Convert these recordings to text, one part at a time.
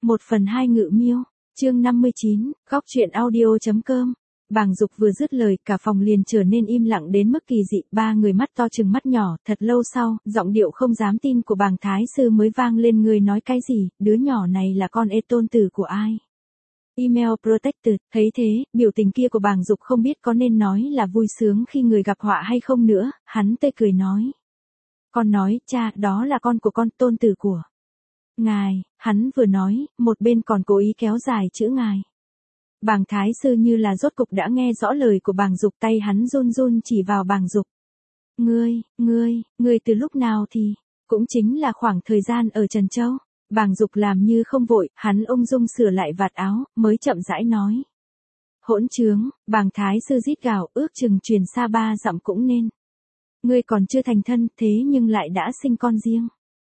1/2 Ngự Miêu, chương 59, góc truyện audio.com. Bàng Dục vừa dứt lời, cả phòng liền trở nên im lặng đến mức kỳ dị, ba người mắt to trừng mắt nhỏ, thật lâu sau, giọng điệu không dám tin của Bàng Thái Sư mới vang lên, người nói cái gì, đứa nhỏ này là con tôn tử của ai? Email Protected, thấy thế, biểu tình kia của Bàng Dục không biết có nên nói là vui sướng khi người gặp họa hay không nữa, hắn tươi cười nói. Con nói, cha, đó là con của con, tôn tử của ngài, hắn vừa nói, một bên còn cố ý kéo dài chữ ngài. Bàng Thái Sư như là rốt cục đã nghe rõ lời của Bàng Dục, tay hắn run run chỉ vào Bàng Dục. Ngươi từ lúc nào thì, cũng chính là khoảng thời gian ở Trần Châu. Bàng Dục làm như không vội, hắn ung dung sửa lại vạt áo, mới chậm rãi nói. Hỗn trướng, Bàng Thái Sư rít gào, ước chừng truyền xa 3 dặm cũng nên. Ngươi còn chưa thành thân, thế nhưng lại đã sinh con riêng.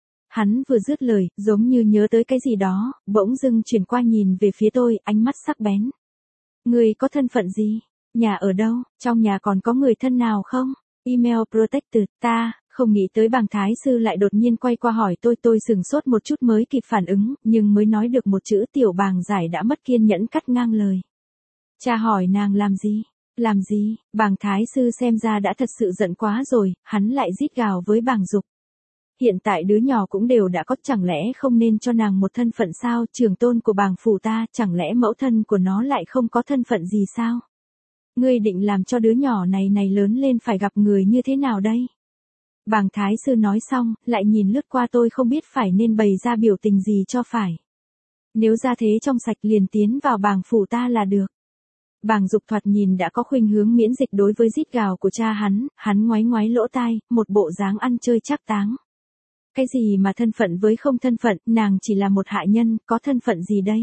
Hắn vừa dứt lời, giống như nhớ tới cái gì đó, bỗng dưng chuyển qua nhìn về phía tôi, ánh mắt sắc bén. Ngươi có thân phận gì? Nhà ở đâu? Trong nhà còn có người thân nào không? Email Protected, ta, không nghĩ tới Bàng Thái Sư lại đột nhiên quay qua hỏi tôi sừng sốt một chút mới kịp phản ứng, nhưng mới nói được một chữ tiểu Bàng Giải đã mất kiên nhẫn cắt ngang lời. Cha hỏi nàng làm gì? Làm gì? Bàng Thái Sư xem ra đã thật sự giận quá rồi, hắn lại rít gào với Bàng Dục. Hiện tại đứa nhỏ cũng đều đã có, chẳng lẽ không nên cho nàng một thân phận sao? Trưởng tôn của Bàng phủ ta, chẳng lẽ mẫu thân của nó lại không có thân phận gì sao? Ngươi định làm cho đứa nhỏ này lớn lên phải gặp người như thế nào đây? Bàng Thái Sư nói xong, lại nhìn lướt qua tôi không biết phải nên bày ra biểu tình gì cho phải. Nếu ra thế trong sạch liền tiến vào Bàng phủ ta là được. Bàng Dục thoạt nhìn đã có khuynh hướng miễn dịch đối với rít gào của cha hắn ngoáy ngoáy lỗ tai, một bộ dáng ăn chơi trác táng. Cái gì mà thân phận với không thân phận, nàng chỉ là một hạ nhân, có thân phận gì đây?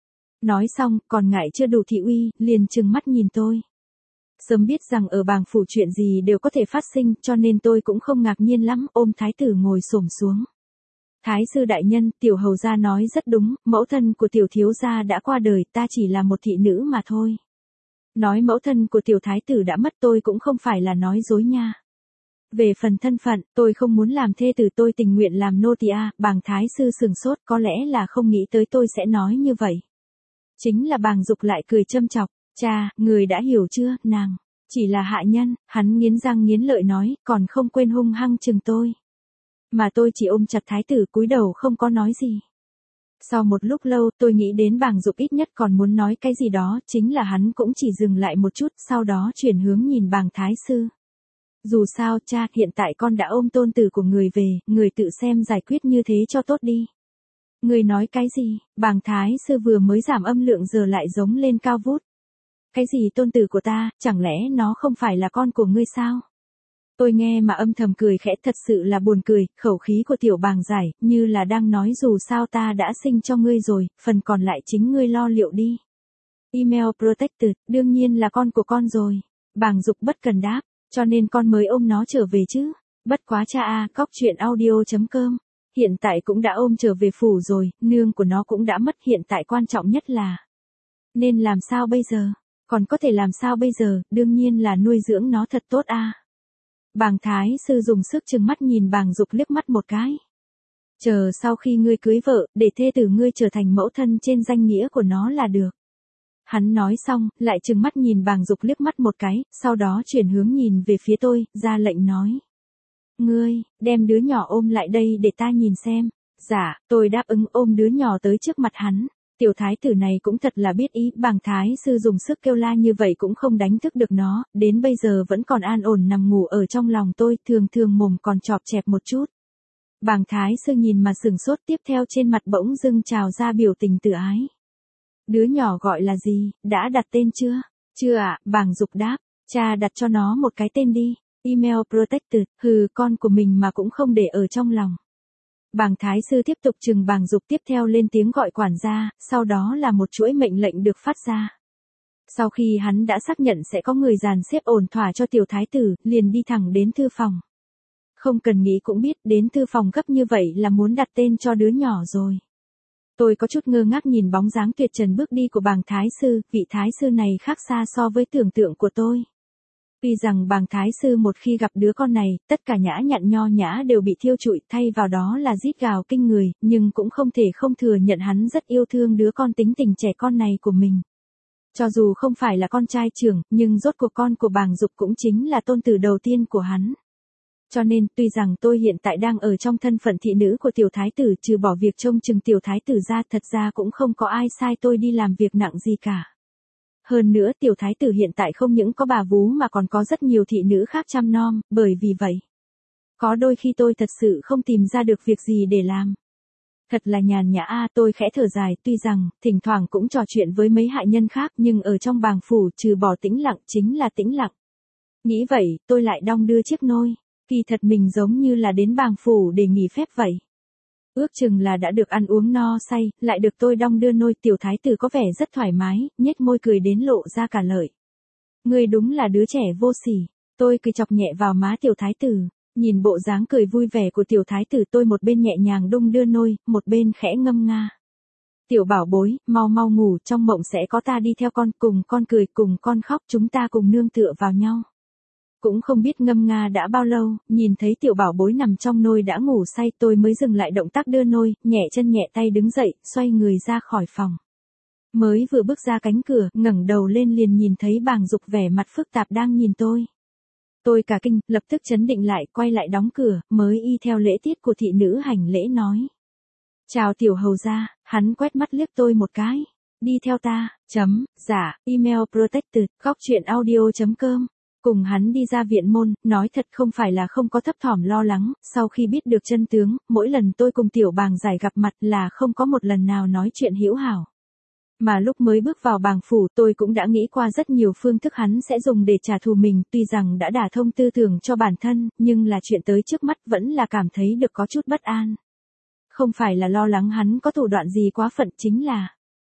Nói xong, còn ngại chưa đủ thị uy, liền trừng mắt nhìn tôi. Sớm biết rằng ở Bàng phủ chuyện gì đều có thể phát sinh, cho nên tôi cũng không ngạc nhiên lắm, ôm thái tử ngồi xổm xuống. Thái sư đại nhân, tiểu hầu gia nói rất đúng, mẫu thân của tiểu thiếu gia đã qua đời, ta chỉ là một thị nữ mà thôi. Nói mẫu thân của tiểu thái tử đã mất tôi cũng không phải là nói dối nha. Về phần thân phận, tôi không muốn làm thê tử, tôi tình nguyện làm nô tỳ a. Bàng Thái Sư sừng sốt, có lẽ là không nghĩ tới tôi sẽ nói như vậy. Chính là Bàng Dục lại cười châm chọc, cha, người đã hiểu chưa, nàng chỉ là hạ nhân, hắn nghiến răng nghiến lợi nói, còn không quên hung hăng chừng tôi. Mà tôi chỉ ôm chặt thái tử cúi đầu không có nói gì. Sau một lúc lâu tôi nghĩ đến Bàng Dục ít nhất còn muốn nói cái gì đó, chính là hắn cũng chỉ dừng lại một chút, sau đó chuyển hướng nhìn Bàng Thái Sư. Dù sao cha, hiện tại con đã ôm tôn tử của người về, người tự xem giải quyết như thế cho tốt đi. Người nói cái gì? Bàng Thái Sư vừa mới giảm âm lượng giờ lại giống lên cao vút. Cái gì tôn tử của ta, chẳng lẽ nó không phải là con của ngươi sao? Tôi nghe mà âm thầm cười khẽ, thật sự là buồn cười, khẩu khí của tiểu Bàng Giải, như là đang nói dù sao ta đã sinh cho ngươi rồi, phần còn lại chính ngươi lo liệu đi. Email Protected, đương nhiên là con của con rồi. Bàng Dục bất cần đáp, cho nên con mới ôm nó trở về chứ. Bất quá cha a, góc truyện audio.com. Hiện tại cũng đã ôm trở về phủ rồi, nương của nó cũng đã mất, hiện tại quan trọng nhất là nên làm sao bây giờ? Còn có thể làm sao bây giờ, đương nhiên là nuôi dưỡng nó thật tốt a. Bàng Thái Sư dùng sức trừng mắt nhìn Bàng Dục liếc mắt một cái. Chờ sau khi ngươi cưới vợ, để thê tử ngươi trở thành mẫu thân trên danh nghĩa của nó là được. Hắn nói xong, lại trừng mắt nhìn Bàng Dục liếc mắt một cái, sau đó chuyển hướng nhìn về phía tôi, ra lệnh nói. Ngươi, đem đứa nhỏ ôm lại đây để ta nhìn xem. Dạ, tôi đáp ứng ôm đứa nhỏ tới trước mặt hắn. Tiểu thái tử này cũng thật là biết ý, Bàng Thái Sư dùng sức kêu la như vậy cũng không đánh thức được nó, đến bây giờ vẫn còn an ổn nằm ngủ ở trong lòng tôi, thường mồm còn chọp chẹp một chút. Bàng Thái Sư nhìn mà sừng sốt, tiếp theo trên mặt bỗng dưng trào ra biểu tình tự ái. Đứa nhỏ gọi là gì, đã đặt tên chưa? Chưa ạ, Bàng Dục đáp, cha đặt cho nó một cái tên đi. Email Protected, con của mình mà cũng không để ở trong lòng. Bàng Thái Sư tiếp tục trừng Bàng Dục, tiếp theo lên tiếng gọi quản gia, sau đó là một chuỗi mệnh lệnh được phát ra. Sau khi hắn đã xác nhận sẽ có người dàn xếp ổn thỏa cho tiểu thái tử, liền đi thẳng đến thư phòng. Không cần nghĩ cũng biết, đến thư phòng gấp như vậy là muốn đặt tên cho đứa nhỏ rồi. Tôi có chút ngơ ngác nhìn bóng dáng tuyệt trần bước đi của Bàng Thái Sư, vị Thái Sư này khác xa so với tưởng tượng của tôi. Tuy rằng bàng thái sư một khi gặp đứa con này, tất cả nhã nhặn nho nhã đều bị thiêu trụi, thay vào đó là rít gào kinh người, nhưng cũng không thể không thừa nhận hắn rất yêu thương đứa con tính tình trẻ con này của mình. Cho dù không phải là con trai trưởng, nhưng rốt cuộc con của bàng dục cũng chính là tôn tử đầu tiên của hắn. Cho nên, tuy rằng tôi hiện tại đang ở trong thân phận thị nữ của tiểu thái tử, trừ bỏ việc trông chừng tiểu thái tử ra, thật ra cũng không có ai sai tôi đi làm việc nặng gì cả. Hơn nữa tiểu thái tử hiện tại không những có bà vú mà còn có rất nhiều thị nữ khác chăm nom, bởi vì vậy, có đôi khi tôi thật sự không tìm ra được việc gì để làm. Thật là nhàn nhã tôi khẽ thở dài, tuy rằng, thỉnh thoảng cũng trò chuyện với mấy hạ nhân khác nhưng ở trong bàng phủ trừ bỏ tĩnh lặng chính là tĩnh lặng. Nghĩ vậy, tôi lại đong đưa chiếc nôi, kỳ thật mình giống như là đến bàng phủ để nghỉ phép vậy. Ước chừng là đã được ăn uống no say, lại được tôi đong đưa nôi, tiểu thái tử có vẻ rất thoải mái, nhếch môi cười đến lộ ra cả lợi. Ngươi đúng là đứa trẻ vô sỉ, tôi cười chọc nhẹ vào má tiểu thái tử, nhìn bộ dáng cười vui vẻ của tiểu thái tử tôi một bên nhẹ nhàng đung đưa nôi, một bên khẽ ngâm nga. Tiểu bảo bối, mau mau ngủ, trong mộng sẽ có ta đi theo con, cùng con cười, cùng con khóc, chúng ta cùng nương tựa vào nhau. Cũng không biết ngâm nga đã bao lâu, nhìn thấy tiểu bảo bối nằm trong nôi đã ngủ say, tôi mới dừng lại động tác đưa nôi, nhẹ chân nhẹ tay đứng dậy, xoay người ra khỏi phòng. Mới vừa bước ra cánh cửa, ngẩng đầu lên liền nhìn thấy bàng dục vẻ mặt phức tạp đang nhìn tôi. Tôi cả kinh, lập tức trấn định lại, quay lại đóng cửa, mới y theo lễ tiết của thị nữ hành lễ nói. Chào tiểu hầu gia, hắn quét mắt liếc tôi một cái. Đi theo ta, dạ, email protected.com. Cùng hắn đi ra viện môn, nói thật không phải là không có thấp thỏm lo lắng, sau khi biết được chân tướng, mỗi lần tôi cùng tiểu bàng giải gặp mặt là không có một lần nào nói chuyện hữu hảo. Mà lúc mới bước vào bàng phủ tôi cũng đã nghĩ qua rất nhiều phương thức hắn sẽ dùng để trả thù mình, tuy rằng đã đả thông tư tưởng cho bản thân, nhưng là chuyện tới trước mắt vẫn là cảm thấy được có chút bất an. Không phải là lo lắng hắn có thủ đoạn gì quá phận, chính là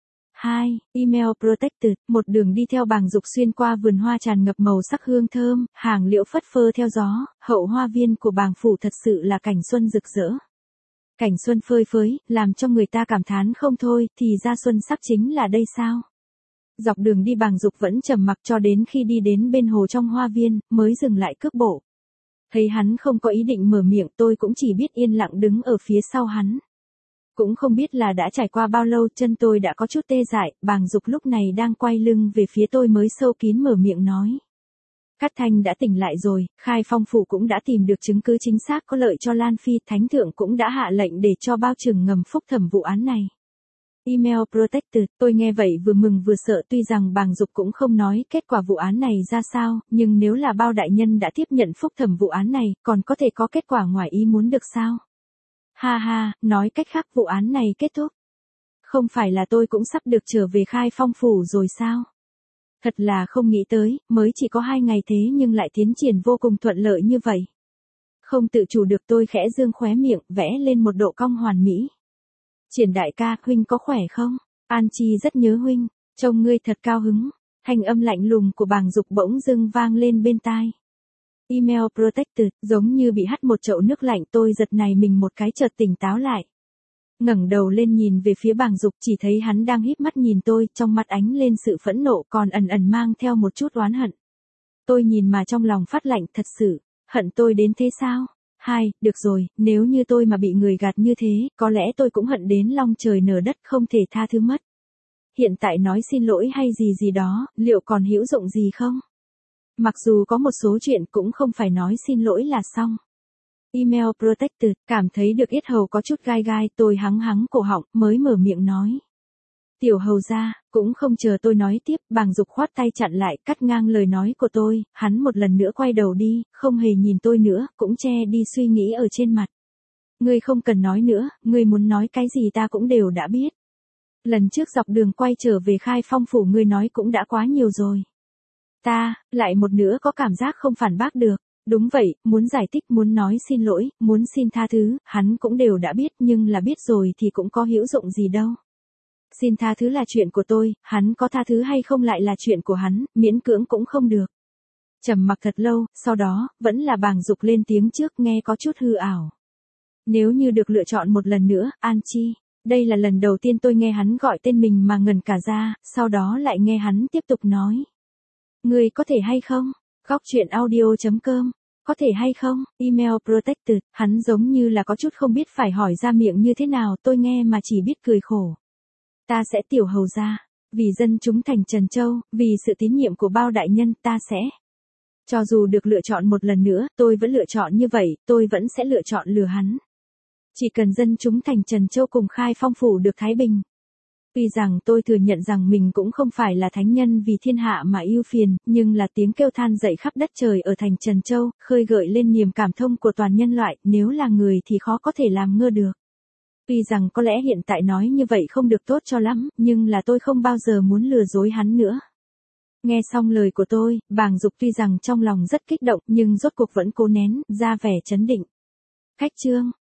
2. Email protected, một đường đi theo bàng dục xuyên qua vườn hoa tràn ngập màu sắc hương thơm, hàng liễu phất phơ theo gió, hậu hoa viên của bàng phủ thật sự là cảnh xuân rực rỡ. Cảnh xuân phơi phới, làm cho người ta cảm thán không thôi, thì ra xuân sắc chính là đây sao? Dọc đường đi bàng dục vẫn trầm mặc cho đến khi đi đến bên hồ trong hoa viên, mới dừng lại cước bộ. Thấy hắn không có ý định mở miệng, tôi cũng chỉ biết yên lặng đứng ở phía sau hắn. Cũng không biết là đã trải qua bao lâu, chân tôi đã có chút tê dại, bàng dục lúc này đang quay lưng về phía tôi mới sâu kín mở miệng nói. Cát Thanh đã tỉnh lại rồi, Khai Phong phủ cũng đã tìm được chứng cứ chính xác có lợi cho Lan Phi, Thánh thượng cũng đã hạ lệnh để cho bao trừng ngầm phúc thẩm vụ án này. Email protected, tôi nghe vậy vừa mừng vừa sợ, tuy rằng bàng dục cũng không nói kết quả vụ án này ra sao, nhưng nếu là bao đại nhân đã tiếp nhận phúc thẩm vụ án này, còn có thể có kết quả ngoài ý muốn được sao? Ha ha, nói cách khác vụ án này kết thúc. Không phải là tôi cũng sắp được trở về Khai Phong phủ rồi sao? Thật là không nghĩ tới, mới chỉ có 2 ngày thế nhưng lại tiến triển vô cùng thuận lợi như vậy. Không tự chủ được tôi khẽ dương khóe miệng, vẽ lên một độ cong hoàn mỹ. Triển đại ca, huynh có khỏe không? An Chi rất nhớ huynh, trông ngươi thật cao hứng. Thanh âm lạnh lùng của bàng dục bỗng dưng vang lên bên tai. Email protected, giống như bị hắt một chậu nước lạnh, tôi giật này mình một cái chợt tỉnh táo lại. Ngẩng đầu lên nhìn về phía bàng dục, chỉ thấy hắn đang híp mắt nhìn tôi, trong mắt ánh lên sự phẫn nộ còn ẩn ẩn mang theo một chút oán hận. Tôi nhìn mà trong lòng phát lạnh, thật sự, hận tôi đến thế sao? Được rồi, nếu như tôi mà bị người gạt như thế, có lẽ tôi cũng hận đến long trời nở đất không thể tha thứ mất. Hiện tại nói xin lỗi hay gì gì đó, liệu còn hữu dụng gì không? Mặc dù có một số chuyện cũng không phải nói xin lỗi là xong. Email protected, cảm thấy được yết hầu có chút gai gai, tôi hắng hắng cổ họng, mới mở miệng nói. Tiểu hầu gia, cũng không chờ tôi nói tiếp, bàng dục khoát tay chặn lại, cắt ngang lời nói của tôi, hắn một lần nữa quay đầu đi, không hề nhìn tôi nữa, cũng che đi suy nghĩ ở trên mặt. Ngươi không cần nói nữa, ngươi muốn nói cái gì ta cũng đều đã biết. Lần trước dọc đường quay trở về Khai Phong phủ ngươi nói cũng đã quá nhiều rồi. Ta, lại một nữa có cảm giác không phản bác được. Đúng vậy, muốn giải thích, muốn nói xin lỗi, muốn xin tha thứ, hắn cũng đều đã biết, nhưng là biết rồi thì cũng có hữu dụng gì đâu. Xin tha thứ là chuyện của tôi, hắn có tha thứ hay không lại là chuyện của hắn, miễn cưỡng cũng không được. Trầm mặc thật lâu, sau đó, vẫn là bàng dục lên tiếng trước, nghe có chút hư ảo. Nếu như được lựa chọn một lần nữa, An Chi. Đây là lần đầu tiên tôi nghe hắn gọi tên mình mà ngẩn cả ra, sau đó lại nghe hắn tiếp tục nói. Ngươi có thể hay không? Góc truyện audio.com. Có thể hay không? Email protected. Hắn giống như là có chút không biết phải hỏi ra miệng như thế nào, tôi nghe mà chỉ biết cười khổ. Ta sẽ tiểu hầu ra. Vì dân chúng thành Trần Châu, vì sự tín nhiệm của bao đại nhân, ta sẽ. Cho dù được lựa chọn một lần nữa, tôi vẫn lựa chọn như vậy, tôi vẫn sẽ lựa chọn lừa hắn. Chỉ cần dân chúng thành Trần Châu cùng Khai Phong phủ được thái bình. Tuy rằng tôi thừa nhận rằng mình cũng không phải là thánh nhân vì thiên hạ mà ưu phiền, nhưng là tiếng kêu than dậy khắp đất trời ở thành Trần Châu, khơi gợi lên niềm cảm thông của toàn nhân loại, nếu là người thì khó có thể làm ngơ được. Tuy rằng có lẽ hiện tại nói như vậy không được tốt cho lắm, nhưng là tôi không bao giờ muốn lừa dối hắn nữa. Nghe xong lời của tôi, Bàng Dục tuy rằng trong lòng rất kích động nhưng rốt cuộc vẫn cố nén, ra vẻ trấn định. Khách trương,